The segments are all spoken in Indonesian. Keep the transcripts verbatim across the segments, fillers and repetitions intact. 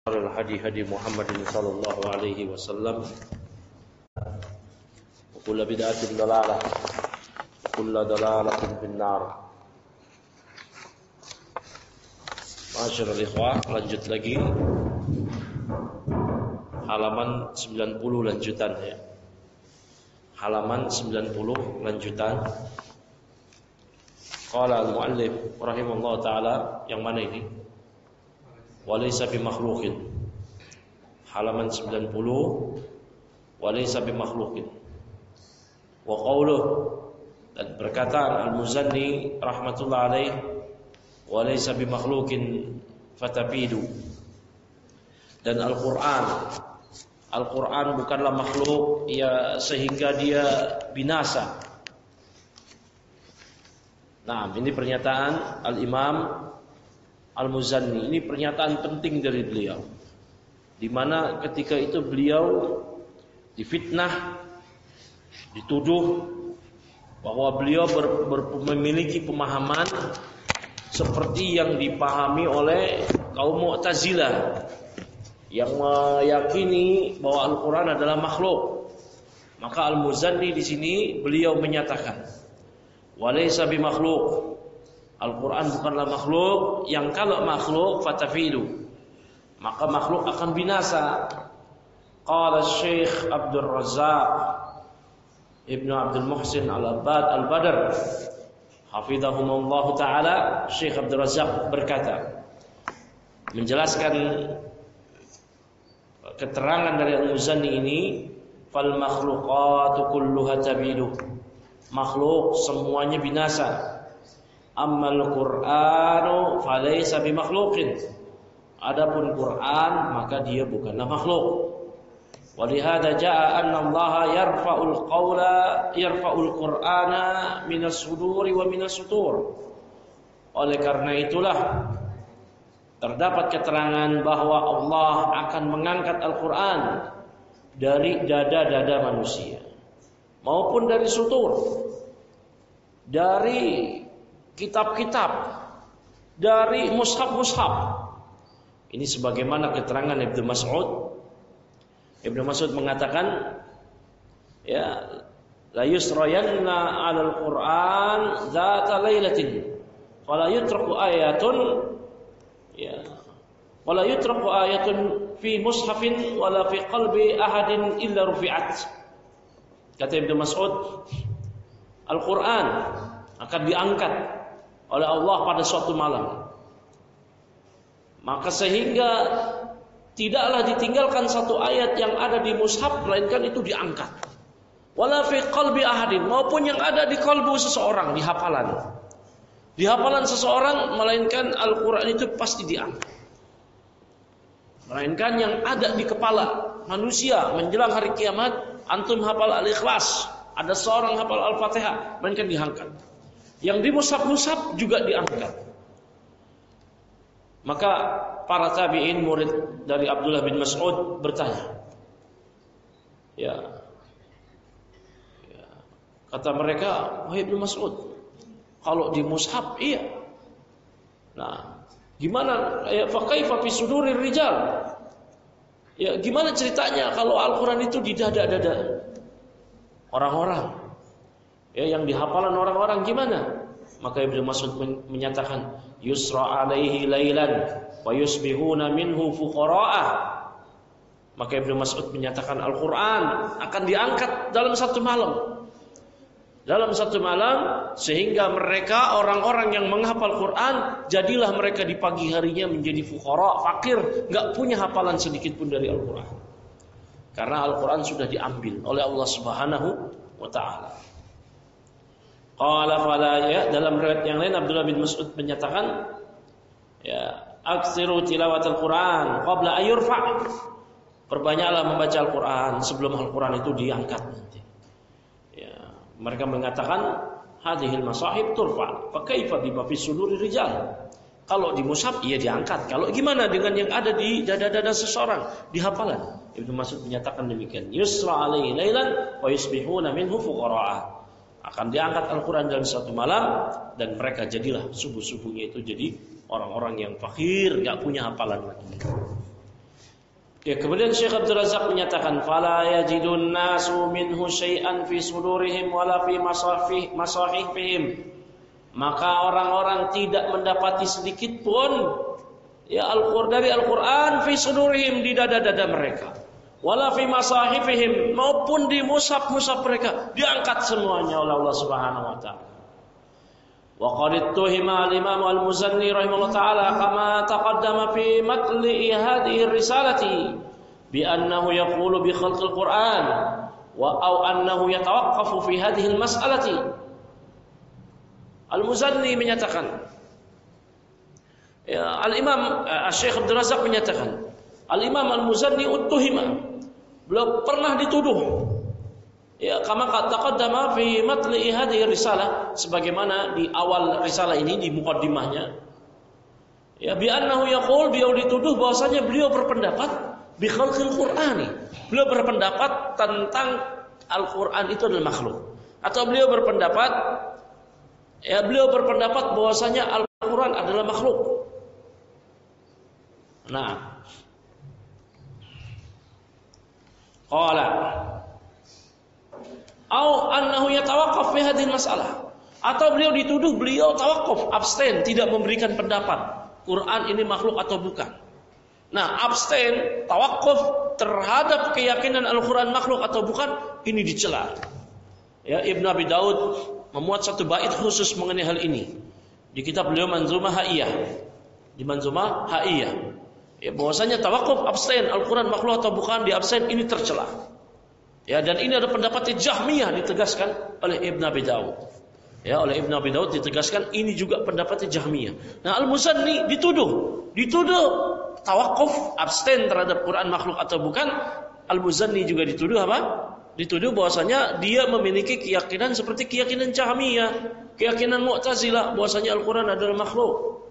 الهدي هدي محمد صلى الله عليه وسلم وكل بدعة ضلالة وكل ضلالة في النار. Masyarul ikhwah, lanjut lagi halaman sembilan puluh lanjutan ya. Halaman sembilan puluh lanjutan. Qala al-muallif rahimahullah taala, yang mana ini? Walaysa bimakhluqin. Halaman sembilan puluh, walaysa bimakhluqin. Wa qawluh, dan perkataan Al-Muzanni rahmatullah alaih, walaysa bimakhluqin fatabidu. Dan Al-Quran, Al-Quran bukanlah makhluk ya sehingga dia binasa. Nah, ini pernyataan Al-Imam Al-Muzanni, ini pernyataan penting dari beliau, di mana ketika itu beliau difitnah, dituduh bahwa beliau ber, ber, memiliki pemahaman seperti yang dipahami oleh kaum Mu'tazilah yang meyakini bahwa Al-Quran adalah makhluk. Maka Al-Muzanni di sini beliau menyatakan, walaysa bimakhluk. Al-Quran bukanlah makhluk yang kalau makhluk fatafilu, maka makhluk akan binasa. Qala Syekh Abdul Razzaq Ibnu Abdul Muhsin Al-Abbad Al-Badr hafizahumullah taala, Syekh Abdul Razzaq berkata, menjelaskan keterangan dari Al-Muzanni ini, fal makhluqatu kulluha tabidu. Makhluk semuanya binasa. Ammal Qur'anu falaysa bimakhluqin. Adapun Quran maka dia bukanlah makhluk. Walihada jaa anna Allah yarfa'ul qawla yarfa'ul Qur'ana minas suduri wa minas sutur. Oleh karena itulah terdapat keterangan bahwa Allah akan mengangkat Al-Quran dari dada-dada manusia maupun dari sutur, dari kitab-kitab, dari mushaf-mushaf. Ini sebagaimana keterangan Ibnu Mas'ud. Ibnu Mas'ud mengatakan, ya, la yusrayanna 'alal Qur'an dzata lailatin fala yutraku ayatun, ya, wala yutraku ayatun fi mushafin wala fi qalbi ahadin illa rufi'at. Kata Ibnu Mas'ud, Al-Quran akan diangkat oleh Allah pada suatu malam, maka sehingga tidaklah ditinggalkan satu ayat yang ada di mushaf, melainkan itu diangkat. Wala fi qalbi ahadin, maupun yang ada di kalbu seseorang, di hafalan, di hafalan seseorang, melainkan Al-Quran itu pasti diangkat. Melainkan yang ada di kepala manusia menjelang hari kiamat, antum hafal Al-Ikhlas, ada seorang hafal Al-Fatihah, melainkan diangkat. Yang di mushaf-mushaf juga diangkat. Maka para tabi'in murid dari Abdullah bin Mas'ud bertanya, ya, ya kata mereka, wahai Ibnu Mas'ud, kalau di mushaf iya, nah gimana ya, fa kaifa fi sudurir rijal, ya gimana ceritanya kalau Al-Quran itu di dada-dada orang-orang, ya, yang dihafalan orang-orang gimana? Maka Ibnu Mas'ud menyatakan, yusra alaihi lailan wa yusbihuna minhu fuqara'a. Maka Ibnu Mas'ud menyatakan Al-Quran akan diangkat dalam satu malam. Dalam satu malam, sehingga mereka orang-orang yang menghafal Quran, jadilah mereka di pagi harinya menjadi fuqara, fakir, enggak punya hafalan sedikit pun dari Al-Quran. Karena Al-Quran sudah diambil oleh Allah Subhanahu wa taala. Qala fala, ya, dalam riwayat yang lain Abdullah bin Mas'ud menyatakan, ya, aksiru tilawatul Quran qabla ayurfa. Perbanyaklah membaca Al-Quran sebelum Al-Quran itu diangkat nanti. Ya, mereka mengatakan hadhil masahib turfa, fa kaifa bima fi suduri rijal. Kalau di mushaf ia diangkat. Kalau gimana dengan yang ada di dada-dada seseorang, di hafalan? Ibnu Mas'ud menyatakan demikian. Yusra alaihi lailan wa yusbihuna minhu fuqara'a. Akan diangkat Al-Quran dalam satu malam, dan mereka jadilah subuh-subuhnya itu jadi orang-orang yang fakir, gak punya hafalan lagi. Ya, kemudian Syekh Abdul Razak menyatakan fala yajidun nasu minhu syai'an fi sudurihim wala fi masahih masahifihim. Maka orang-orang tidak mendapati sedikit pun ya Al-Qur'an dari Al-Qur'an fi sudurihim di dada-dada mereka. Wala fi masahifihim maupun di mushaf-mushaf mereka diangkat semuanya oleh Allah Subhanahu wa taala. Wa qad tuhima al-Imam al-Muzanni rahimahullah ta'ala kama taqaddama fi matli hadhihi risalati bi annahu yaqulu bi khalqil Qur'an wa aw annahu yatawaqqafu fi hadhihi al-mas'alati. Al-Muzanni menyatakan ya, Al-Imam Syekh Abdul Razak menyatakan Al-Imam Al-Muzanni uttuhima, beliau pernah dituduh ya kama taqaddama fi matli hadhihi risalah, sebagaimana di awal risalah ini di muqaddimahnya ya bi annahu yaqul, beliau dituduh bahwasanya beliau berpendapat bi khalqil Qur'ani, beliau berpendapat tentang Al-Qur'an itu adalah makhluk, atau beliau berpendapat ya beliau berpendapat bahwasanya Al-Qur'an adalah makhluk. Nah, qala au annahu yatawaqqaf fi hadhihi masalah, atau beliau dituduh beliau tawakuf, abstain, tidak memberikan pendapat Quran ini makhluk atau bukan. Nah, abstain, tawakuf terhadap keyakinan Al-Quran makhluk atau bukan, ini dicela. Ya, Ibnu Abi Daud memuat satu bait khusus mengenai hal ini di kitab beliau Manzumah Ha'iyah. Di Manzumah Ha'iyah, ya, bahwasanya tawakuf, abstain, Al-Quran makhluk atau bukan, di abstain ini tercela. Ya, dan ini ada pendapat Jahmiyah ditegaskan oleh Ibn Abi Daud. Ya, oleh Ibn Abi Daud ditegaskan ini juga pendapat Jahmiyah. Nah, Al-Muzanni dituduh, dituduh tawakuf, abstain terhadap Quran makhluk atau bukan. Al-Muzanni juga dituduh apa? Dituduh bahwasanya dia memiliki keyakinan seperti keyakinan Jahmiyah, keyakinan Mu'tazilah bahwasanya Al-Quran adalah makhluk.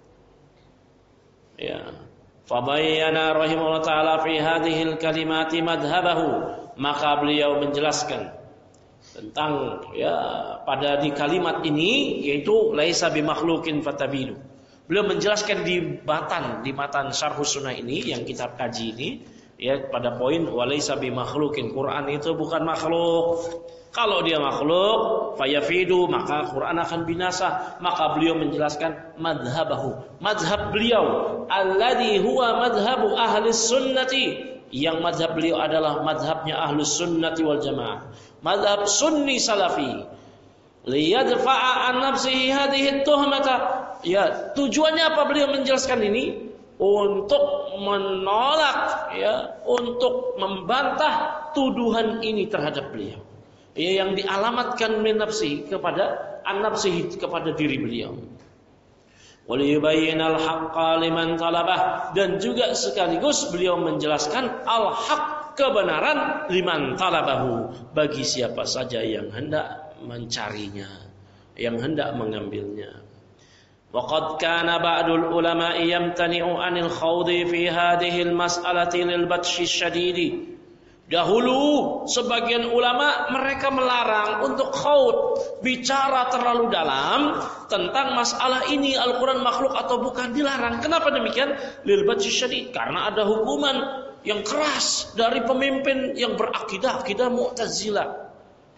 Ya. Fabayyana rahimahullah ta'ala fi hadhil kalimati madhabahu, maka beliau menjelaskan tentang ya pada di kalimat ini, yaitu laisa bimakhluqin fatabilu. Beliau menjelaskan di matan di matan Syarhus Sunnah ini yang kita kaji ini ya pada poin walaisa bimakhluqin, Quran itu bukan makhluk. Kalau dia makhluk, fayafidu, maka Quran akan binasa. Maka beliau menjelaskan madhabahu, madhab beliau, alladhi huwa madhabu ahli sunnati, yang madhab beliau adalah madhabnya ahlus sunnati wal jamaah, madhab sunni salafi. Liyadfa'a an nafsihi hadhihi tuhmata. Ya, tujuannya apa beliau menjelaskan ini? Untuk menolak ya, untuk membantah tuduhan ini terhadap beliau. Ya, yang dialamatkan min nafsihi kepada an nafsihi kepada diri beliau. Waliyubayyinal haqqa liman talabah, dan juga sekaligus beliau menjelaskan al-haq, kebenaran, liman talabahu, bagi siapa saja yang hendak mencarinya, yang hendak mengambilnya. Waqad kana ba'dul ulama'i yamtani'u 'anil khawdi fi hadhihi al-mas'alati lil batshi syadidi. Dahulu sebagian ulama mereka melarang untuk khaud, bicara terlalu dalam tentang masalah ini Al-Quran makhluk atau bukan, dilarang. Kenapa demikian? Lil batshi syadid, karena ada hukuman yang keras dari pemimpin yang berakidah akidah Mu'tazilah.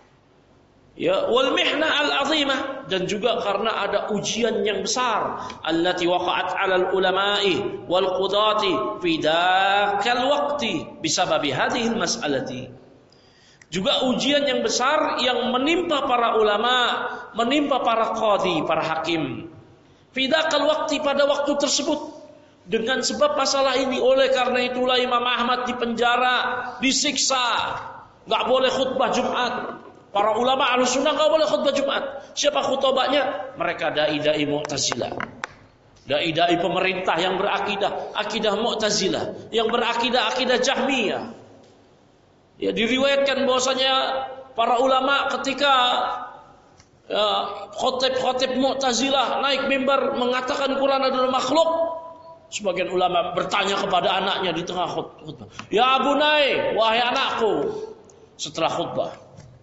Ya, wal mihna al-azimah, dan juga karena ada ujian yang besar, allati waqa'at 'alal ulama'i wal qudati fi dzakal waqti bisababi hadhihi mas'alati. Juga ujian yang besar yang menimpa para ulama, menimpa para qadhi, para hakim. Fi dzakal waqti, pada waktu tersebut, dengan sebab masalah ini. Oleh karena itulah Imam Ahmad dipenjara, disiksa, enggak boleh khutbah Jumat. Para ulama Ahlussunnah enggak boleh khutbah Jumat. Siapa khutbahnya? Mereka dai-dai Mu'tazilah. Dai-dai pemerintah yang berakidah akidah Mu'tazilah, yang berakidah akidah Jahmiyah. Ya, diriwayatkan bahwasanya para ulama ketika ya, khotib-khotib Mu'tazilah naik mimbar mengatakan Quran adalah makhluk, sebagian ulama bertanya kepada anaknya di tengah khutbah, "Ya bunai, wahai anakku," setelah khutbah,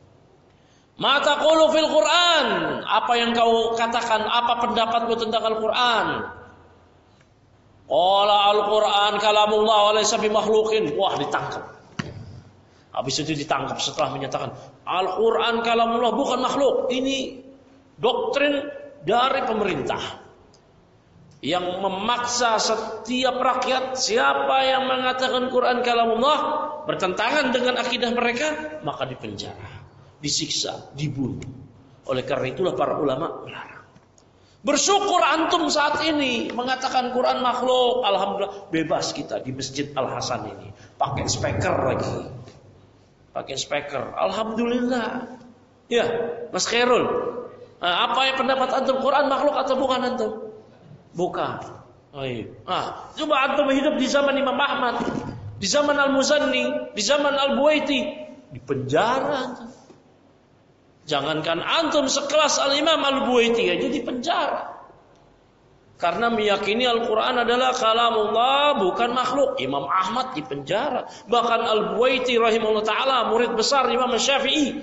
"Ma taqulu fil Quran?" Apa yang kau katakan, apa pendapatmu tentang Al-Quran? Qala al-Quran kalamullah wa laysa bimakhluqin. Wah, ditangkap. Habis itu ditangkap setelah menyatakan Al-Quran kalamullah bukan makhluk. Ini doktrin dari pemerintah yang memaksa setiap rakyat, siapa yang mengatakan Quran kalamullah bertentangan dengan akidah mereka, maka dipenjara, disiksa, dibunuh. Oleh karena itulah para ulama melarang. Bersyukur antum saat ini mengatakan Quran makhluk, alhamdulillah bebas kita di Masjid Al-Hasan ini, pakai speaker lagi, pakai speaker, alhamdulillah. Ya, Mas Khairul, nah, apa yang pendapat antum, Quran makhluk atau bukan antum? Bukan. Oh, iya. Ah, coba antum hidup di zaman Imam Ahmad, di zaman Al-Muzanni, di zaman Al-Buwaiti, di penjara antum. Jangankan antum sekelas Al-Imam Al-Buwaiti aja di penjara. Karena meyakini Al-Quran adalah kalamullah, bukan makhluk. Imam Ahmad di penjara. Bahkan Al-Buwaiti rahimahullah ta'ala, murid besar Imam Syafi'i,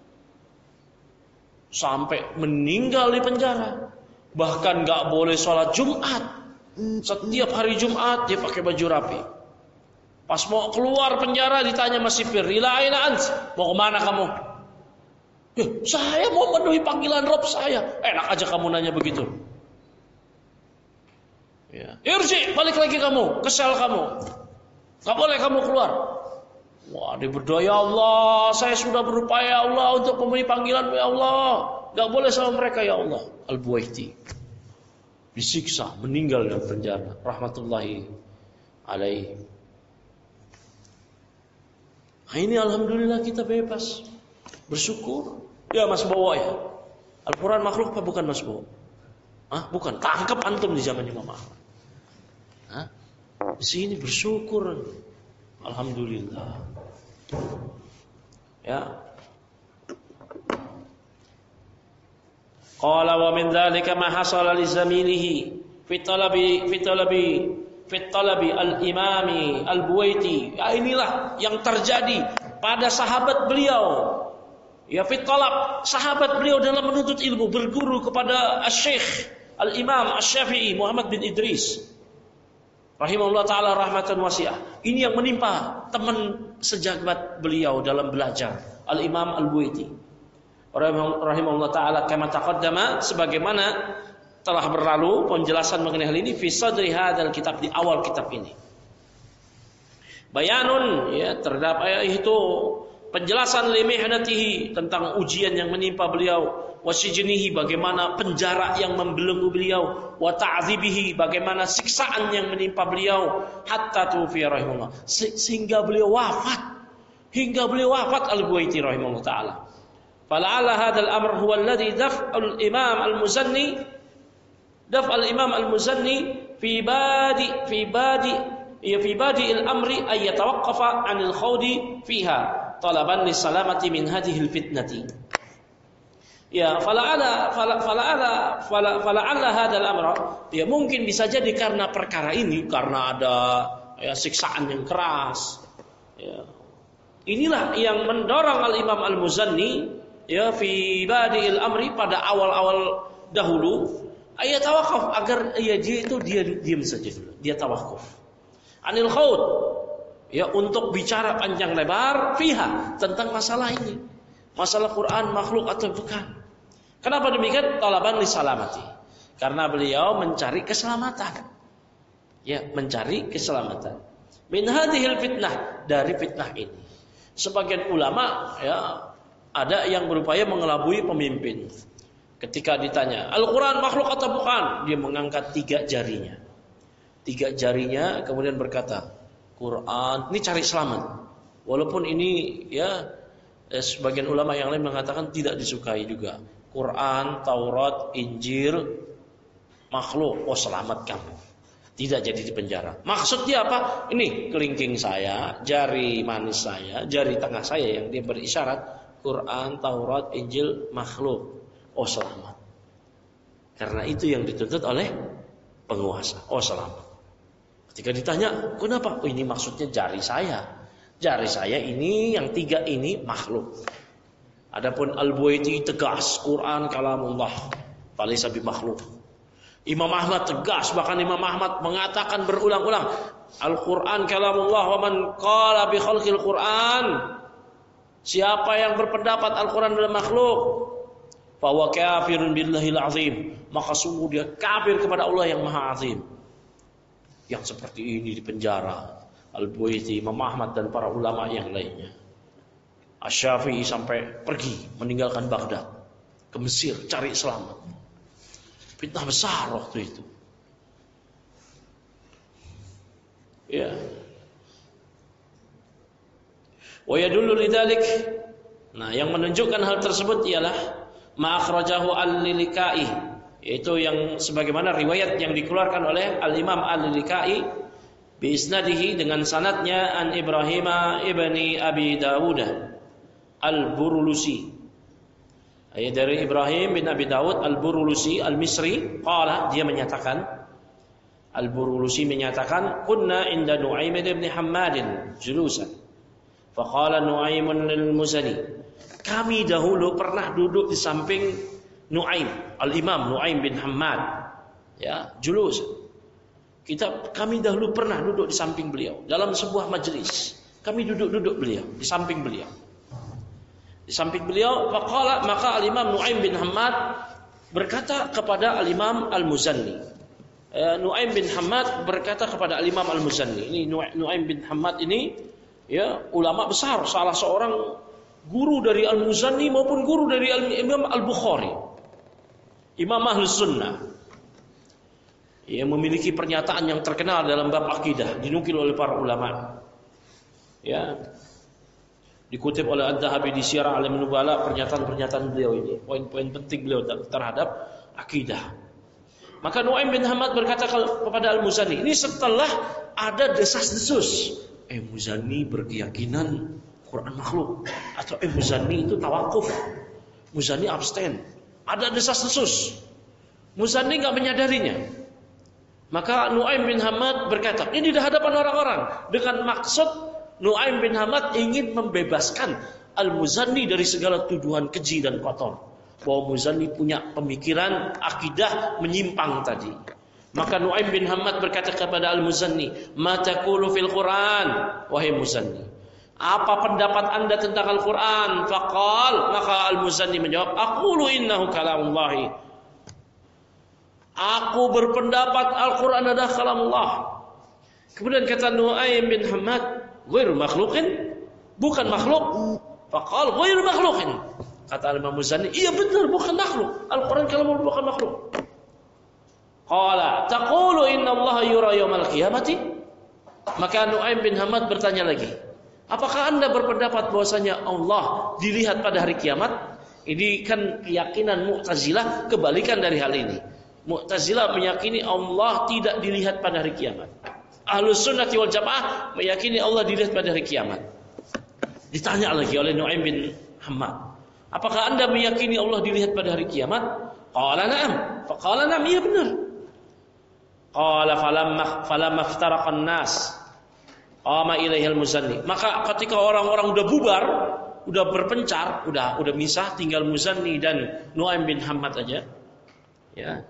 sampai meninggal di penjara. Bahkan gak boleh sholat Jumat. Setiap hari Jumat dia pakai baju rapi. Pas mau keluar penjara ditanya sama sipir, ila aina ant? Mau kemana kamu? Ya, saya mau memenuhi panggilan Rabb saya. Enak aja kamu nanya begitu. Ya. Irji, balik lagi kamu, kesel kamu. Gak boleh kamu keluar. Wah, dia berdoa, ya Allah, saya sudah berupaya ya Allah untuk memenuhi panggilan ya Allah. Gak boleh sama mereka ya Allah. Al-Buwaiti disiksa, meninggal dalam penjara, rahmatullahi alaihi. Nah, ini alhamdulillah kita bebas, bersyukur. Ya Mas Bowo ya, Al-Quran makhluk apa bukan Mas Bowo? Ah, bukan, tangkap antum di zaman Imam Ahmad. Hah? Di sini bersyukur, alhamdulillah. Ya. Qala wa min dzalika ma hasala li zamilihi fi talabi fi talabi fi talabi al-imami al-Buwaiti. Ya, inilah yang terjadi pada sahabat beliau. Ya, fi talab, sahabat beliau dalam menuntut ilmu, berguru kepada Asy-Syaikh Al-Imam Asy-Syafi'i Muhammad bin Idris rahimahullah ta'ala rahmatan wasi'ah. Ini yang menimpa teman sejabat beliau dalam belajar, Al-Imam Al-Buwaiti rahimahullah ta'ala, kama taqaddama, sebagaimana telah berlalu penjelasan mengenai hal ini fi sadri hadzal kitab, di awal kitab ini. Bayanun, ya, terdapat itu penjelasan limihnatihi, tentang ujian yang menimpa beliau, wasijnihi, bagaimana penjara yang membelenggu beliau, wa ta'dzibihi, bagaimana siksaan yang menimpa beliau, hatta tufi rahimahullah, sehingga beliau wafat, hingga beliau wafat Al-Buwaiti rahimahullah ta'ala. Fala'alla hadzal amr huwa alladhi daf'al imam al-Muzanni daf' al-imam al-Muzanni fi badi fi badi ya fi badi al-amri ay yatawaqqafa 'anil khawdi fiha talaban lisalamati min hadhihi al-fitnati. Ya, fala'ala fala'ala fala'alla hadzal amra, ya mungkin bisa jadi karena perkara ini, karena ada ya siksaan yang keras. Ya. Inilah yang mendorong Al-Imam Al-Muzanni, ya, fi badi'il amri, pada awal-awal dahulu, ayat tawakuf, agar ya dia itu dia diam saja dulu, dia tawakuf anil khawd, ya, untuk bicara panjang lebar fiha, tentang masalah ini, masalah Quran makhluk atau bukan. Kenapa demikian? Talaban li salamati, karena beliau mencari keselamatan, ya, mencari keselamatan min hadhil fitnah, dari fitnah ini. Sebagian ulama, ya, ada yang berupaya mengelabui pemimpin. Ketika ditanya, Al-Quran makhluk atau bukan? Dia mengangkat tiga jarinya. Tiga jarinya kemudian berkata, Quran, ini cari selamat. Walaupun ini, ya, sebagian ulama yang lain mengatakan tidak disukai juga. Quran, Taurat, Injil, makhluk, oh selamat kamu, tidak jadi di penjara. Maksudnya apa? Ini kelingking saya, jari manis saya, jari tengah saya yang dia berisyarat, Quran, Taurat, Injil, makhluk. Oh selamat. Karena itu yang dituntut oleh penguasa. Oh selamat. Ketika ditanya, kenapa? Oh ini maksudnya jari saya. Jari saya ini, yang tiga ini makhluk. Adapun Al-Buwaiti tegas, Quran kalamullah, falaysa bi makhluk. Imam Ahmad tegas, bahkan Imam Ahmad mengatakan berulang-ulang, Al-Quran kalamullah wa man qala bi khalqil Quran. Siapa yang berpendapat Al-Quran adalah makhluk, fa huwa kafirun billahil azim, maka sungguh dia kafir kepada Allah yang Maha Azim. Yang seperti ini di penjara Al-Buaiti, Imam Ahmad dan para ulama yang lainnya. Asy-Syafi'i sampai pergi meninggalkan Baghdad ke Mesir cari selamat. Fitnah besar waktu itu. Ya. Wa yadullu lidzalik. Nah, yang menunjukkan hal tersebut ialah ma akhrajahu al-Lilikai, yaitu yang sebagaimana riwayat yang dikeluarkan oleh Al-Imam Al-Lilikai bi isnadihi dengan sanadnya an Ibrahim ibni Abi Dawud Al-Burulusi. Ayat dari Ibrahim bin Abi Dawud Al-Burulusi Al-Misri, qala, dia menyatakan, Al-Burulusi menyatakan, kunna inda Nu'aim bin Hammadin julusan. Faqala Nu'aimun lil-Muzani. Kami dahulu pernah duduk di samping Nu'aim, Al-Imam Nu'aim bin Hammad. Ya, julus. Kita kami dahulu pernah duduk di samping beliau dalam sebuah majelis. Kami duduk-duduk beliau di samping beliau. Di samping beliau, faqala, maka Al-Imam Nu'aim bin Hammad berkata kepada Al-Imam Al-Muzanni. E, Nu'aim bin Hammad berkata kepada Al-Imam Al-Muzanni. Ini Nu'aim bin Hammad ini ya ulama besar, salah seorang guru dari Al-Muzanni maupun guru dari Imam Al-Bukhari. Imam Ahlus Sunnah. Ia memiliki pernyataan yang terkenal dalam bab akidah, dinukil oleh para ulama. Ya. Dikutip oleh Ad-Dhahabi di Syiar A'lam Nubala pernyataan-pernyataan beliau ini, poin-poin penting beliau terhadap akidah. Maka Nu'aim bin Hammad berkata kepada Al-Muzanni, ini setelah ada desas-desus, eh Muzanni berkeyakinan Quran makhluk, atau eh Muzanni itu tawakuf, Muzanni abstain, ada desas-desus, Muzanni nggak menyadarinya. Maka Nu'aim bin Hammad berkata, ini di hadapan orang-orang dengan maksud Nu'aim bin Hammad ingin membebaskan Al-Muzanni dari segala tuduhan keji dan kotor, bahwa Muzanni punya pemikiran akidah menyimpang tadi. Maka Nu'aim bin Hammad berkata kepada Al-Muzanni, "Ma taqulu fil Quran?" Wahai Muzanni, apa pendapat Anda tentang Al-Quran? Faqal, maka Al-Muzanni menjawab, aqulu innahu kalamullah. Aku berpendapat Al-Quran adalah kalamullah. Kemudian kata Nu'aim bin Hammad, ghairu makhluqin, bukan makhluk. Faqal ghairu makhluqin. Kata Imam Muzanni, iya benar bukan makhluk. Al-Quran kalamullah bukan makhluk. Qala taqulu inna Allah yura yaumal qiyamati? Maka Nu'aim bin Hammad bertanya lagi, apakah Anda berpendapat bahwasanya Allah dilihat pada hari kiamat? Ini kan keyakinan Mu'tazilah kebalikan dari hal ini. Mu'tazilah meyakini Allah tidak dilihat pada hari kiamat. Ahlus Sunnah wal Jamaah meyakini Allah dilihat pada hari kiamat. Ditanya lagi oleh Nu'aim bin Hammad, apakah Anda meyakini Allah dilihat pada hari kiamat? Qala na'am. Faqala na'am, iya benar. Qala falamma falamma iftaraqan nas qama ilaihil Muzanni. Maka ketika orang-orang udah bubar, udah berpencar, udah udah misah, tinggal Muzanni dan Nu'aim bin Hammad aja. Ya.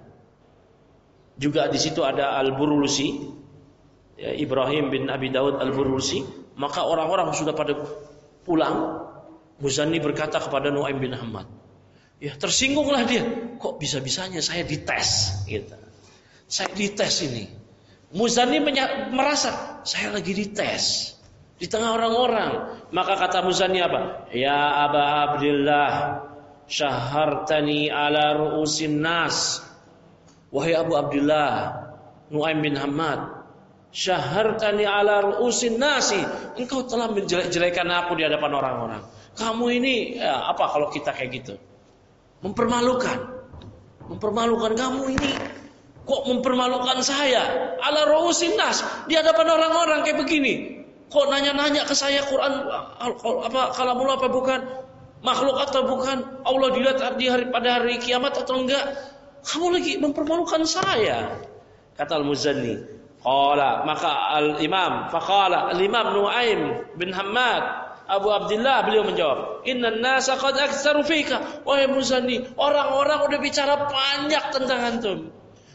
Juga di situ ada Al-Burulusi, ya, Ibrahim bin Abi Dawud Al-Burulusi. Maka orang-orang sudah pada pulang. Muzanni berkata kepada Nu'aim bin Hammad, ya tersinggunglah dia, kok bisa-bisanya saya dites gitu. Saya dites ini. Muzanni merasa saya lagi dites di tengah orang-orang. Maka kata Muzanni apa? Ya Aba Abdillah, syahartani ala ru'usin nas. Wahai Abu Abdillah, Nu'aim bin Hammad, syahartani ala ru'usin nasi, engkau telah menjelek-jelekan aku di hadapan orang-orang. Kamu ini ya, apa kalau kita kayak gitu? Mempermalukan. Mempermalukan kamu ini. Kok mempermalukan saya? Ala ru'usin nas, di hadapan orang-orang kayak begini. Kok nanya-nanya ke saya Quran apa kalamullah apa bukan? Makhluk atau bukan? Allah dilihat di hari pada hari kiamat atau enggak? Kamu lagi mempermalukan saya. Kata Al-Muzanni. Qala, maka Al-Imam, faqala Al-Imam Nu'aim bin Hammad Abu Abdillah, beliau menjawab, innan nasa qad aktsaru fika. Wahai Muzanni, orang-orang udah bicara banyak tentang antum.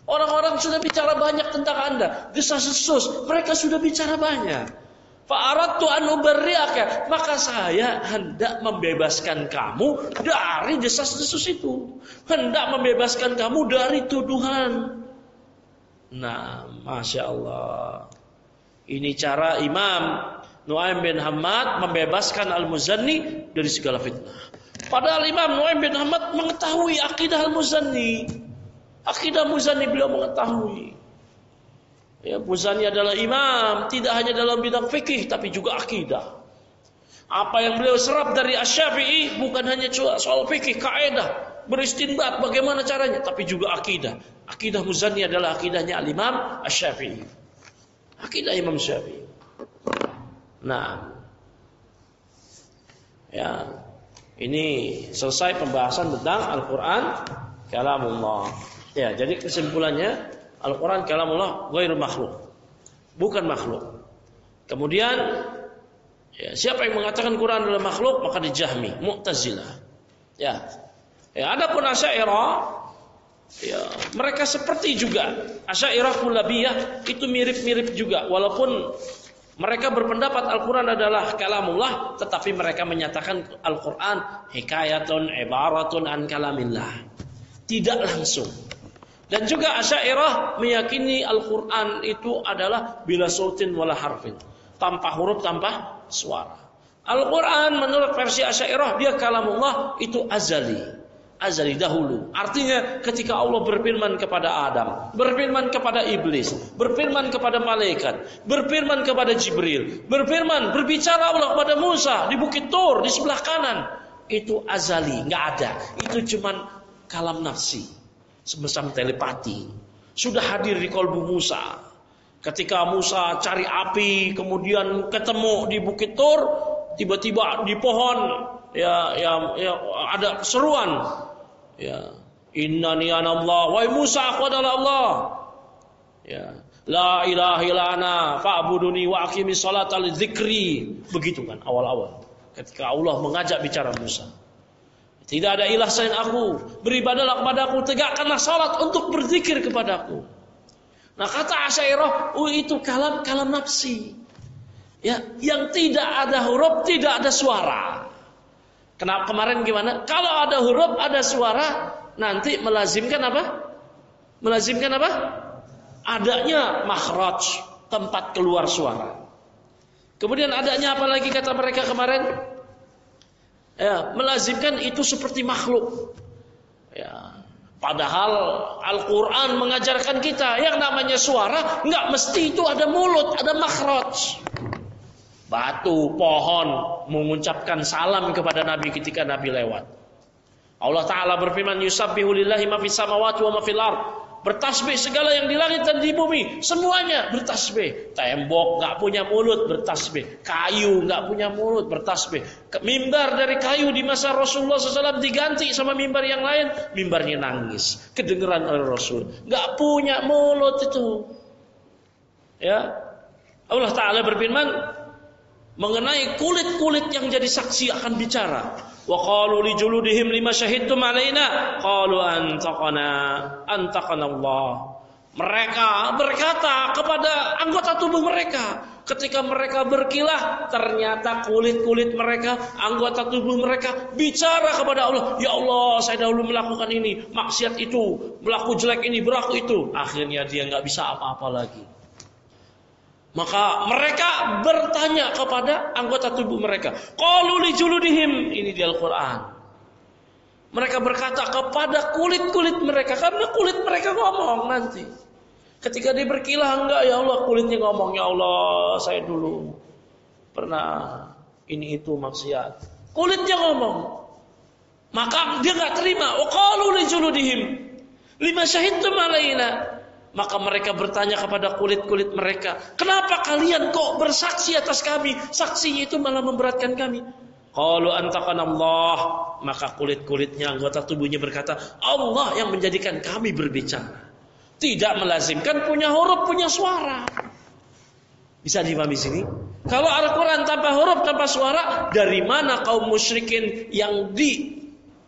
Orang-orang sudah bicara banyak tentang Anda, desas-desus, mereka sudah bicara banyak. Fa'aradtu an ubarri'aka, maka saya hendak membebaskan kamu dari desas-desus itu, hendak membebaskan kamu dari tuduhan. Nah, Masya Allah, ini cara Imam Nu'aim bin Hammad membebaskan Al-Muzanni dari segala fitnah. Padahal Imam Nu'aim bin Hammad mengetahui akidah Al-Muzanni, akidah Muzanni beliau mengetahui. Ya, Muzanni adalah imam tidak hanya dalam bidang fikih tapi juga akidah. Apa yang beliau serap dari Asy-Syafi'i bukan hanya soal fikih, kaidah, beristinbat bagaimana caranya, tapi juga akidah. Akidah Muzanni adalah akidahnya Al-Imam Asy-Syafi'i. Akidah Imam Syafi'i. Nah, ya, ini selesai pembahasan tentang Al-Quran kalamullah. Ya, jadi kesimpulannya Al-Quran kalamullah ghairu makhluk, bukan makhluk. Kemudian ya, siapa yang mengatakan Quran adalah makhluk maka dijahmi, Mu'tazilah. Ya, ya adapun Asy'ariyah, ya mereka seperti juga Asy'ariyah Kullabiyah itu mirip-mirip juga, walaupun mereka berpendapat Al-Quran adalah kalamullah, tetapi mereka menyatakan Al-Quran hikayatun ibaratun an kalamillah, tidak langsung. Dan juga Asy'ariyah meyakini Al-Quran itu adalah bila sautin wala harfin, tanpa huruf, tanpa suara. Al-Quran menurut versi Asy'ariyah dia kalamullah itu azali, azali dahulu. Artinya ketika Allah berfirman kepada Adam, berfirman kepada iblis, berfirman kepada malaikat, berfirman kepada Jibril, berfirman berbicara Allah kepada Musa di Bukit Tur di sebelah kanan, itu azali, nggak ada. Itu cuman kalam nafsi, semacam telepati, sudah hadir di kalbu Musa. Ketika Musa cari api, kemudian ketemu di Bukit Tur, tiba-tiba di pohon, ya, ya, ya ada seruan, ya, innani ana Allah, wahai Musa, aku adalah Allah, ya, la ilaha illa ana fa'buduni wa aqimis salata li dzikri. Begitu kan awal-awal ketika Allah mengajak bicara Musa. Tidak ada ilah selain aku, beribadahlah kepadaku, tegakkanlah salat untuk berzikir kepadaku. Nah, kata Asy'ariyah, oh itu kalam kalam nafsi. Ya, yang tidak ada huruf, tidak ada suara. Kenapa kemarin gimana? Kalau ada huruf, ada suara, nanti melazimkan apa? Melazimkan apa? Adanya makhraj, tempat keluar suara. Kemudian adanya apa lagi kata mereka kemarin? Ya, melazimkan itu seperti makhluk. Ya, padahal Al-Quran mengajarkan kita yang namanya suara nggak mesti itu ada mulut, ada makhraj. Batu, pohon mengucapkan salam kepada Nabi ketika Nabi lewat. Allah Ta'ala berfirman, yusabbihu lillahi ma fis samawati wa ma fil ardh. Bertasbih segala yang di langit dan di bumi, semuanya bertasbih. Tembok nggak punya mulut, bertasbih. Kayu nggak punya mulut, bertasbih. Mimbar dari kayu di masa Rasulullah shallallahu alaihi wasallam diganti sama mimbar yang lain, mimbarnya nangis, kedengeran oleh Rasul. Nggak punya mulut itu. Ya, Allah Ta'ala berfirman mengenai kulit-kulit yang jadi saksi akan bicara. Wa qalu li juludihim lima syahidtum alaina qalu antaqana antaqana Allah. Mereka berkata kepada anggota tubuh mereka ketika mereka berkilah, ternyata kulit-kulit mereka, anggota tubuh mereka bicara kepada Allah, ya Allah, saya dahulu melakukan ini, maksiat itu, melaku jelek ini, berlaku itu. Akhirnya dia nggak bisa apa-apa lagi. Maka mereka bertanya kepada anggota tubuh mereka. Qalu li juludihim, ini di Al-Quran. Mereka berkata kepada kulit-kulit mereka, karena kulit mereka ngomong nanti. Ketika dia berkilah, enggak, ya Allah, kulitnya ngomong, ya Allah, saya dulu pernah ini itu maksiat. Kulitnya ngomong. Maka dia enggak terima. Wa qalu li juludihim lima syahidtum alaina. Maka mereka bertanya kepada kulit-kulit mereka, kenapa kalian kok bersaksi atas kami? Saksinya itu malah memberatkan kami. Qalu antaqana Allah. Maka kulit-kulitnya, anggota tubuhnya berkata, Allah yang menjadikan kami berbicara. Tidak melazimkan punya huruf, punya suara. Bisa dipahami sini? Kalau Al-Quran tanpa huruf, tanpa suara, dari mana kaum musyrikin yang di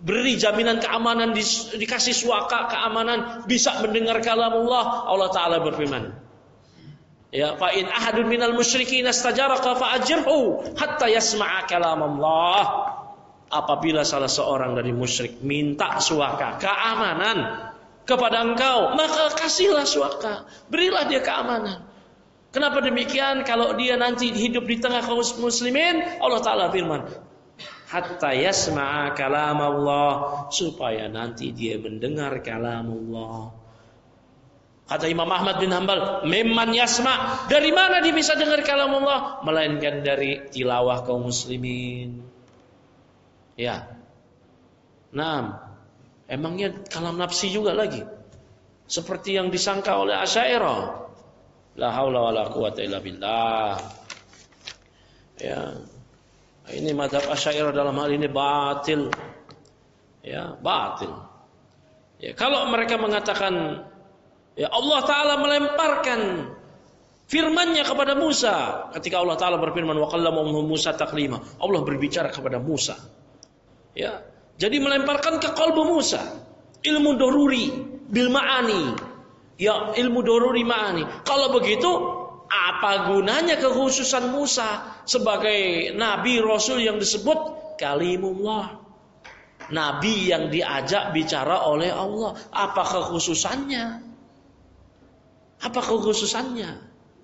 beri jaminan keamanan, di, dikasih suaka keamanan, bisa mendengar kalamullah. Allah Ta'ala berfirman, ya, fa in ahadun minal musyrikin istajaraka fa'ajirhu hatta yasma'a kalamullah. Apabila salah seorang dari musyrik minta suaka, keamanan kepada engkau, maka kasihlah suaka, berilah dia keamanan. Kenapa demikian? Kalau dia nanti hidup di tengah kaum muslimin, Allah Ta'ala firman, hatta yasma'a kalamullah, supaya nanti dia mendengar kalamullah. Kata Imam Ahmad bin Hanbal, memman yasma', dari mana dia bisa dengar kalamullah? Melainkan dari tilawah kaum muslimin. Ya. Naam. Emangnya kalam nafsi juga lagi, seperti yang disangka oleh Asy'ariyah. La haula wala quwata illa billah. Ya. Ini mazhab Asy'ariyah dalam hal ini batil. Ya, batil. Ya, kalau mereka mengatakan, ya, Allah Ta'ala melemparkan firman-Nya kepada Musa ketika Allah Ta'ala berfirman wa kallama Musa taklima. Allah berbicara kepada Musa. Ya, jadi melemparkan ke qalbu Musa ilmu doruri bil ma'ani. Ya, ilmu doruri ma'ani. Kalau begitu, apa gunanya kekhususan Musa sebagai nabi rasul yang disebut kalimullah? Nabi yang diajak bicara oleh Allah. Apa kekhususannya? Apa kekhususannya?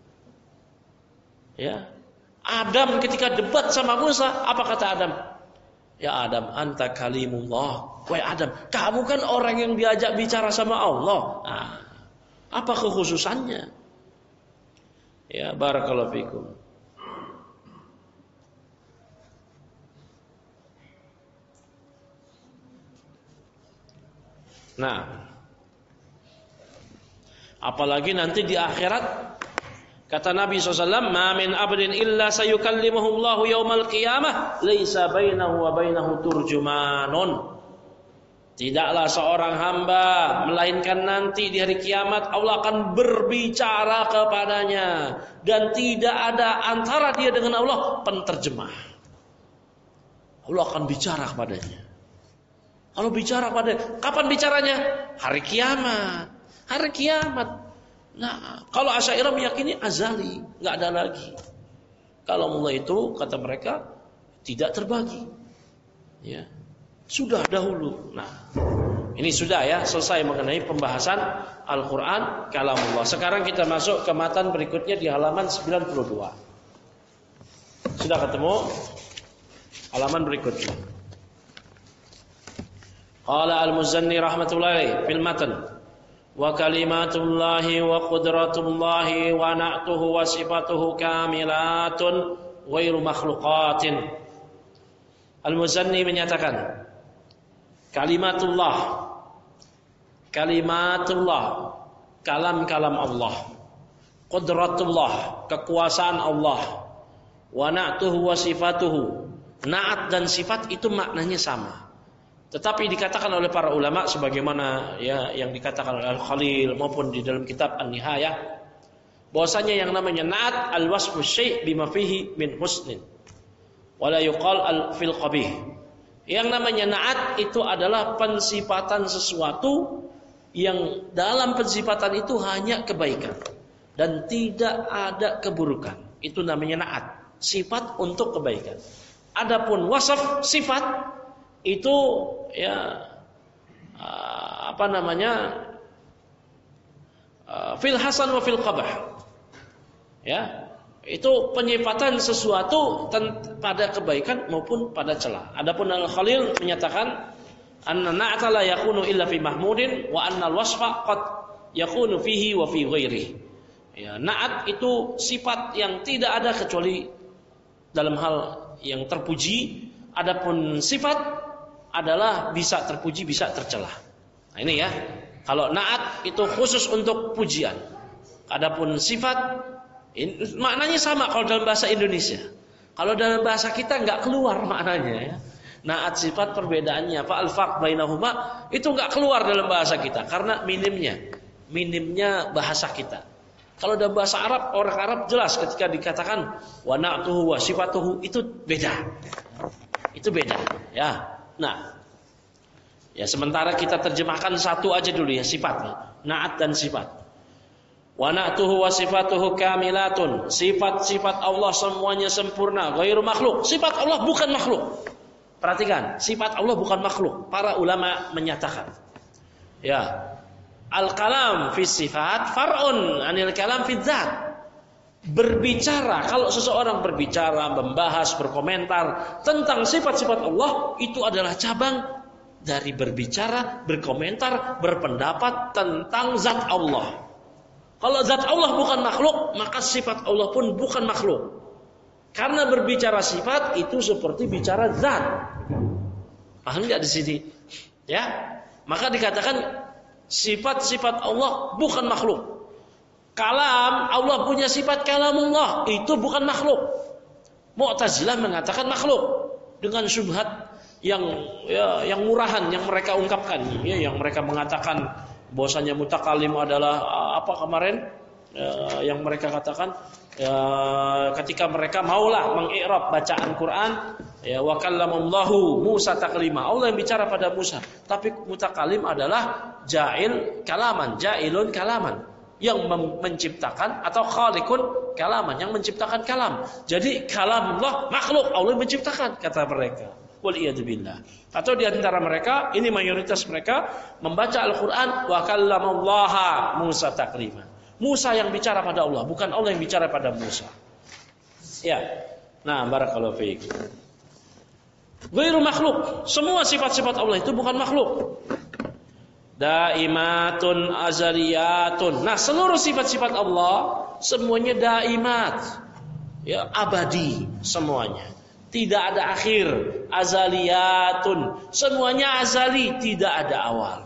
Ya. Adam ketika debat sama Musa, apa kata Adam? Ya Adam, anta kalimullah. Wahai Adam, kamu kan orang yang diajak bicara sama Allah. Nah, apa kekhususannya? Ya, barakallahu fikum. Nah, apalagi nanti di akhirat, kata Nabi shallallahu alaihi wasallam, ma min abdin illa sayukallimuhu Allahu yaumal qiyamah, laisa bainahu wa bainahu turjumanun. Tidaklah seorang hamba, melainkan nanti di hari kiamat Allah akan berbicara kepadanya, dan tidak ada antara dia dengan Allah penterjemah. Allah akan bicara kepadanya. Allah bicara kepadanya. Kapan bicaranya? Hari kiamat. Hari kiamat. Nah, kalau Asy'ariyah meyakini azali, nggak ada lagi. Kalau mulai itu kata mereka tidak terbagi, ya sudah dahulu. Nah, ini sudah ya selesai mengenai pembahasan Al-Quran kalamullah. Sekarang kita masuk ke matan berikutnya di halaman sembilan puluh dua. Sudah ketemu halaman berikutnya. Qala al-Muzanni rahmatullahi fil matan, wa kalimatullahi wa qudratullahi wa na'tuhu wa sifatuhu kamilatun ghairu makhluqatin. Al-Muzanni menyatakan kalimatullah, kalimatullah, kalam-kalam Allah, qudratullah, kekuasaan Allah, wa na'tuhu wa sifatuhu, na'at dan sifat itu maknanya sama. Tetapi dikatakan oleh para ulama sebagaimana ya yang dikatakan oleh Al-Khalil maupun di dalam kitab An-Nihayah, bahwasanya yang namanya na'at al-wasfu syai' bima fihi min husnin wala yuqal al-fil qabih. Yang namanya na'at itu adalah pensifatan sesuatu yang dalam pensifatan itu hanya kebaikan dan tidak ada keburukan. Itu namanya na'at, sifat untuk kebaikan. Adapun wasaf sifat itu ya apa namanya fil hasan wa fil qabah. Ya, itu penyifatan sesuatu pada kebaikan maupun pada celah. Adapun Al-Khalil menyatakan anna na'ata la yakunu illa fi mahmudin wa anna al-wasfa qad yakunu fihi wa fi ghairihi. Ya, na'at itu sifat yang tidak ada kecuali dalam hal yang terpuji. Adapun sifat adalah bisa terpuji, bisa tercelah. Nah, ini ya. Kalau na'at itu khusus untuk pujian. Adapun sifat ini, maknanya sama kalau dalam bahasa Indonesia. Kalau dalam bahasa kita nggak keluar maknanya ya. Na'at sifat perbedaannya apa? Al-farq bainahuma itu nggak keluar dalam bahasa kita karena minimnya, minimnya bahasa kita. Kalau dalam bahasa Arab, orang Arab jelas ketika dikatakan wa na'tuhu wa sifatuhu itu beda. Itu beda, ya. Nah, Ya, sementara kita terjemahkan satu aja dulu ya, sifatnya. Na'at dan sifat. Wa na'tuhu wa sifatuhu kamilatun. Sifat-sifat Allah semuanya sempurna, ghairu makhluk. Sifat Allah bukan makhluk. Perhatikan, sifat Allah bukan makhluk. Para ulama menyatakan, ya, al-kalam fi sifat far'un anil kalam fi dzat. Berbicara, kalau seseorang berbicara, membahas, berkomentar tentang sifat-sifat Allah, itu adalah cabang dari berbicara, berkomentar, berpendapat tentang zat Allah. Kalau zat Allah bukan makhluk, maka sifat Allah pun bukan makhluk. Karena berbicara sifat itu seperti bicara zat. Paham nggak di sini? Ya, maka dikatakan sifat-sifat Allah bukan makhluk. Kalam, Allah punya sifat kalamullah, itu bukan makhluk. Mu'tazilah mengatakan makhluk dengan syubhat yang ya, yang murahan yang mereka ungkapkan, ya, yang mereka mengatakan bahwasanya mutakalim adalah apa kemarin ya, yang mereka katakan ya, ketika mereka maulah mengi'rab bacaan Quran, ya, wa kallamallahu Musa taklima, Allah yang bicara pada Musa, tapi mutakalim adalah ja'il kalaman, ja'ilun kalaman, yang menciptakan, atau khaliqun kalaman, yang menciptakan kalam. Jadi kalam Allah makhluk, Allah yang menciptakan, kata mereka. Waliyadzubillah. Atau di antara mereka, ini mayoritas mereka membaca Al-Quran wa kallamallaha Musa taklima. Musa yang bicara pada Allah, bukan Allah yang bicara pada Musa. Ya. Nah, barakallahu fiik. Ghairu makhluk. Semua sifat-sifat Allah itu bukan makhluk. Daimatun azaliyatun. Nah, seluruh sifat-sifat Allah semuanya daimat, ya, abadi semuanya. Tidak ada akhir. Azaliyatun, semuanya azali, tidak ada awal.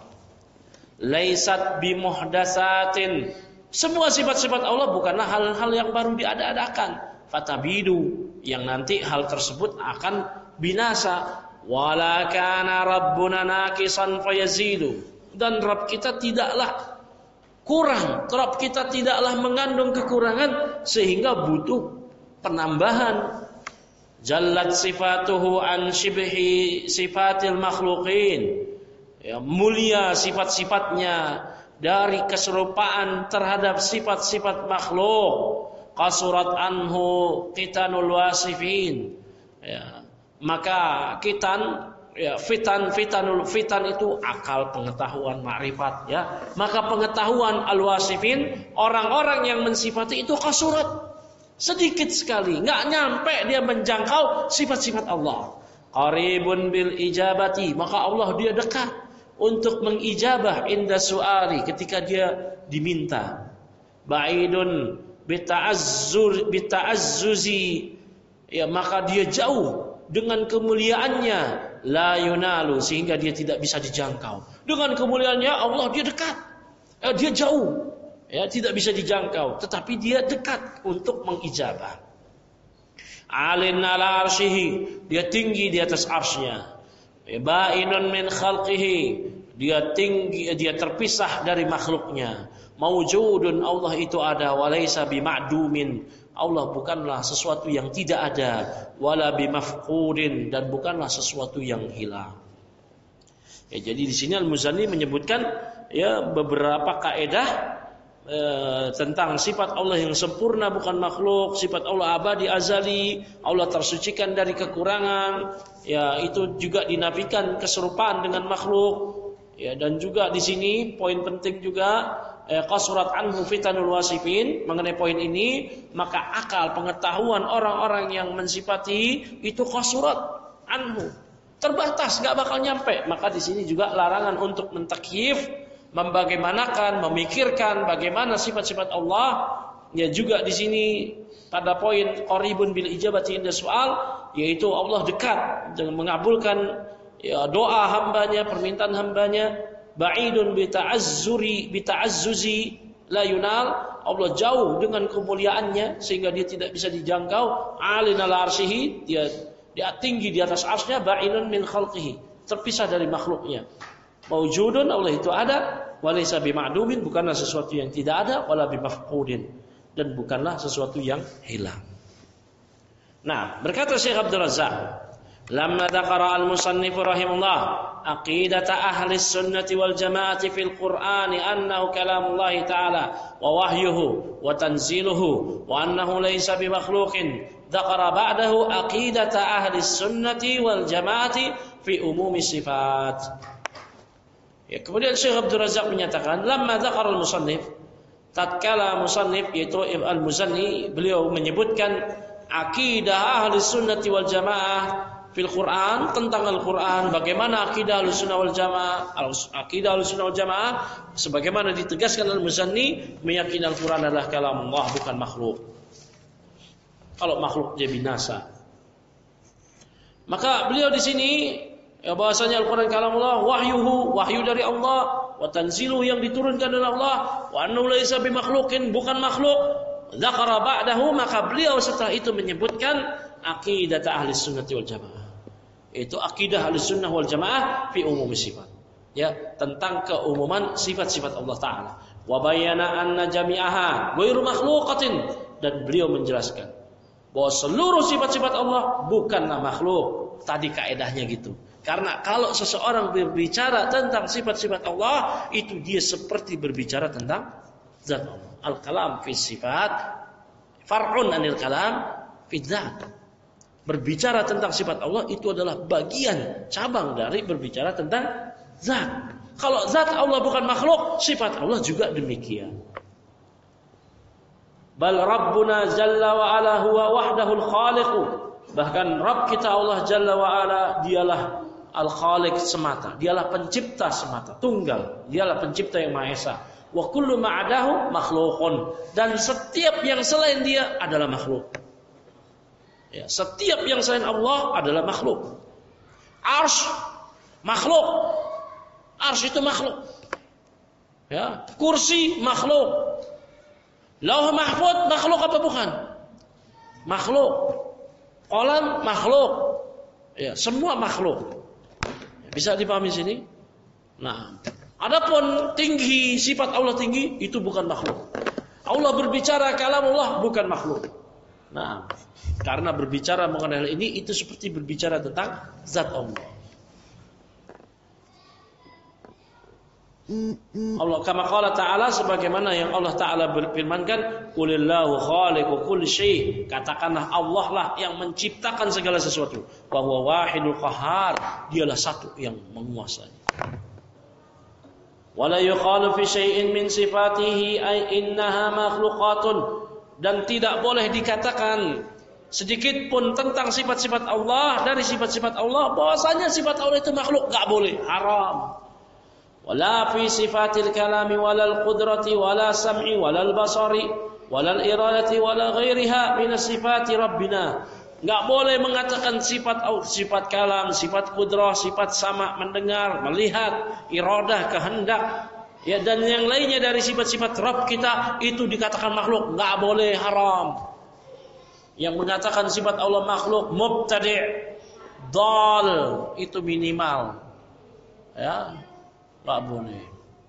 Laisat bimuhdatsatin. Semua sifat-sifat Allah bukanlah hal-hal yang baru diada-adakan. Fatabidu, yang nanti hal tersebut akan binasa. Wala kana rabbuna naqisan fayazidu. Dan Rabb kita tidaklah kurang, Rabb kita tidaklah mengandung kekurangan sehingga butuh penambahan. Jallat sifatuhu an shibhi sifatil makhluqin. Ya, mulia sifat-sifatnya dari keserupaan terhadap sifat-sifat makhluk. Qasurat anhu qitanul wasifin. Ya, maka kitan, ya, fitan, fitanul fitan itu akal, pengetahuan, makrifat, ya. Maka pengetahuan al-wasifin, orang-orang yang mensifati itu qasurat, sedikit sekali, nggak nyampe dia menjangkau sifat-sifat Allah. Qaribun bil ijabati, maka Allah dia dekat untuk mengijabah inda su'ari, ketika dia diminta. Ba'idun bita'azzur bita'azzuzi, ya, maka dia jauh dengan kemuliaannya, la yunalu, sehingga dia tidak bisa dijangkau. Dengan kemuliaannya Allah dia dekat, eh, dia jauh, ya, tidak bisa dijangkau, tetapi dia dekat untuk mengijabah. Alin ala arsyihi, dia tinggi di atas arsy-Nya. Ba'inun min khalqihi, dia tinggi, dia terpisah dari makhluknya. Maujudun, Allah itu ada, walaysa bima'dumin, Allah bukanlah sesuatu yang tidak ada, wala bimafqudin, dan bukanlah sesuatu yang hilang. Ya, jadi di sini Al-Muzani menyebutkan, ya, beberapa kaidah e, tentang sifat Allah yang sempurna bukan makhluk, sifat Allah abadi azali, Allah tersucikan dari kekurangan, ya, itu juga dinafikan keserupaan dengan makhluk, ya, dan juga di sini poin penting juga, qasurat anhu fitanul wasifin, mengenai poin ini, maka akal, pengetahuan orang-orang yang mensifati itu qasurat anhu, terbatas, nggak bakal nyampe. Maka di sini juga larangan untuk mentakyif, membagaimanakan, memikirkan bagaimana sifat-sifat Allah. Ya, juga di sini pada poin qaribun bil ijabati inda su'al, yaitu Allah dekat dengan mengabulkan, ya, doa hambanya, permintaan hambanya. Ba'idun bita'azzuri bita'azzuzi la yunal, Allah jauh dengan kemuliaannya sehingga dia tidak bisa dijangkau. Alin ala arsyihi, dia dia tinggi di atas arsy-Nya. Ba'inun min khalqihi, terpisah dari makhluknya. Maujudun, Allah itu ada, walaysa bima'dumin, bukanlah sesuatu yang tidak ada, wala bimafqudin, dan bukanlah sesuatu yang hilang. Nah, berkata Syekh Abdul Razzaq, Lamma dzakara al-musannif rahimahullah aqidata ahli sunnati wal jamaati fil Qur'ani annahu kalamullah ta'ala wa wahyuhu wa tanziluhu wa annahu laysa bi makhluqin. Dzakara ba'dahu aqidata ahli sunnati wal jamaati fi umumi sifat. Ya, kemudian Syekh Abdul Razak menyatakan lamma dzakara al-musannif, tatkala musannif yaitu al-Muzanni, beliau menyebutkan akidah ahli sunnati wal jamaah fil Quran, tentang Al-Quran, bagaimana akidah Ahlussunnah wal Jamaah, akidah Ahlussunnah wal Jamaah sebagaimana ditegaskan Al-Muzanni, meyakini Al-Quran adalah kalamullah, bukan makhluk. Kalau makhluk dia binasa. Maka beliau di sini ya, bahwasanya Al-Quran kalamullah, wahyuhu, wahyu dari Allah, wa tanziluhu, yang diturunkan dari Allah, wa annahu laisa bimakhluqin, bukan makhluk. Dzakara ba'dahu, maka beliau setelah itu menyebutkan aqidah ahli sunnati wal jamaah. Itu akidah ahli sunnah wal jamaah fi umum sifat. Ya, tentang keumuman sifat-sifat Allah Ta'ala. Wa bayyana anna jami'aha ghairu makhluqatin, dan beliau menjelaskan bahwa seluruh sifat-sifat Allah bukanlah makhluk. Tadi kaedahnya gitu. Karena kalau seseorang berbicara tentang sifat-sifat Allah, itu dia seperti berbicara tentang zat Allah. Al-kalam fi sifat far'un anil kalam fi dzat. Berbicara tentang sifat Allah itu adalah bagian cabang dari berbicara tentang zat. Kalau zat Allah bukan makhluk, sifat Allah juga demikian. Bal Rabbuna Jalla wa Ala huwa wahdahul khaliq. Bahkan Rabb kita Allah Jalla wa Ala, dialah al-khaliq semata, dialah pencipta semata, tunggal, dialah pencipta yang Maha Esa. Wa kullu ma'adahu makhluqun, dan setiap yang selain dia adalah makhluk. Ya, setiap yang selain Allah adalah makhluk. Arsy makhluk. Arsy itu makhluk. Ya, kursi makhluk. Lauh mahfuz makhluk apa bukan? Makhluk. Qalam makhluk. Ya, semua makhluk. Bisa dipahami sini? Nah, adapun tinggi, sifat Allah tinggi, itu bukan makhluk. Allah berbicara kalamullah, bukan makhluk. Nah, karena berbicara mengenai hal ini, itu seperti berbicara tentang zat Allah. Allah kama qala ta'ala, sebagaimana yang Allah Ta'ala berfirmankan, qulillahu khaliqu kulli syai', katakanlah Allah lah yang menciptakan segala sesuatu, wa huwa wahidul qahhar, dialah satu yang menguasai. Wala yuqalu fi syai'in min sifatihi ay innaha makhluqatun, dan tidak boleh dikatakan sedikit pun tentang sifat-sifat Allah, dari sifat-sifat Allah bahwasanya sifat Allah itu makhluk, enggak boleh, haram. Wala fi sifatil kalami walal qudrati wala sam'i walal basari walal iradati wala ghairiha min sifati rabbina. Enggak boleh mengatakan sifat sifat kalam, sifat kudrah, sifat sama, mendengar, melihat, iradah, kehendak, ya, dan yang lainnya dari sifat-sifat Rabb kita itu dikatakan makhluk, enggak boleh, haram. Yang mengatakan sifat Allah makhluk mubtadi', dal, itu minimal. Ya, enggak boleh.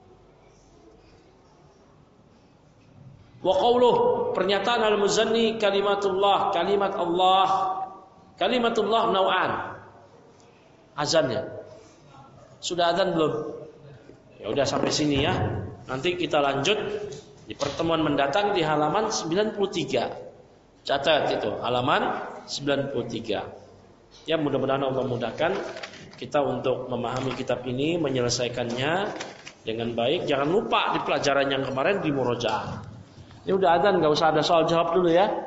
Wa qauluh, pernyataan Al-Muzanni, kalimatullah, kalimat Allah, kalimatullah nau'an. Azannya. Sudah azan belum? Ya udah sampai sini ya. Nanti kita lanjut di pertemuan mendatang di halaman sembilan puluh tiga. Catat itu, halaman sembilan puluh tiga. Ya, mudah-mudahan Allah mudahkan kita untuk memahami kitab ini, menyelesaikannya dengan baik. Jangan lupa di pelajaran yang kemarin di murojaah. Ini udah adzan, nggak usah ada soal jawab dulu ya.